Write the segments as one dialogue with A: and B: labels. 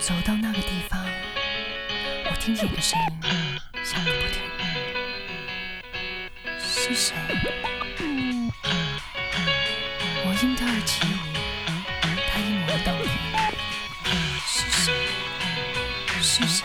A: 走到那个地方，我听见一个声音，响个不停。是谁？我因他而起舞，他因我而动听。是谁？是谁？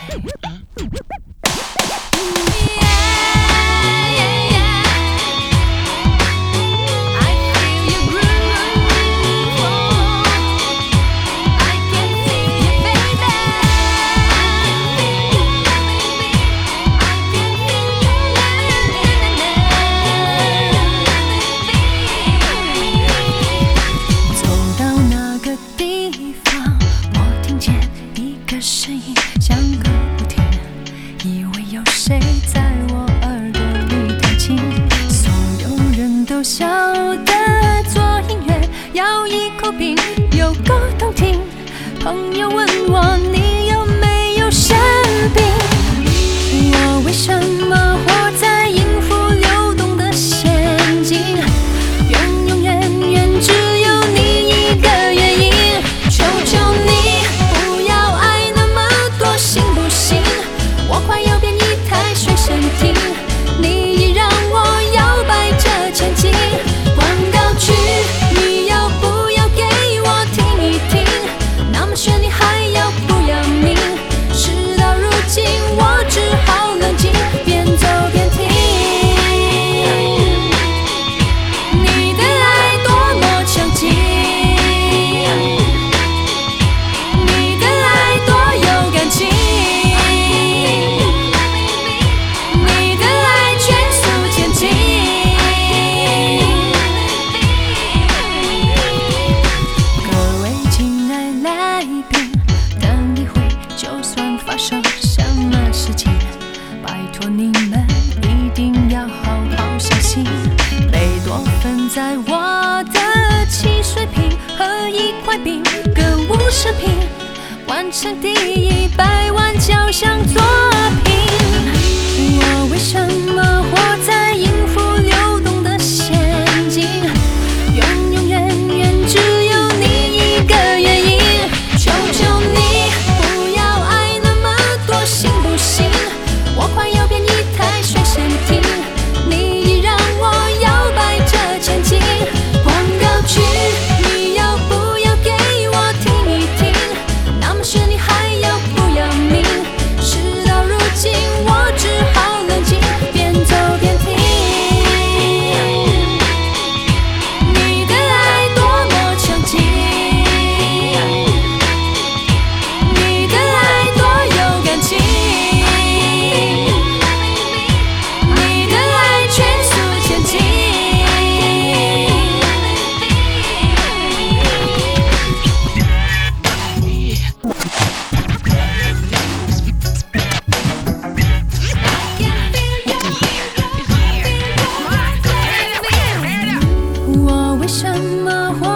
A: 声音响个不停，以为有谁在我耳朵里弹琴。所有人都晓得做音乐要一口瓶，有够动听。朋友问我你有没有生病，我为什么活在音符流动的陷阱？永永远远只有你一个原因。求求你行不行？我快要变一台随身听，你已让我摇摆着前进。广告曲，你要不要给我听一听？那么炫，你还要不要命？事到如今，我只好冷静，边走边听。你的爱多么强劲，你的爱多有感情。在我的汽水瓶和一块冰，歌舞升平，完成第100万交响作品。我为什么活在音符流动的陷阱？永永远远只有你一个原因。求求你不要爱那么多，行不行？我快要变一台随身听，你已让我摇摆着前进。广告曲，你要不要给我听一听？那么炫，你还要不要命？事到如今，我只好冷静，边走边听。你的爱多么强劲，你的爱多有感情，你的爱全速前进。我为什么活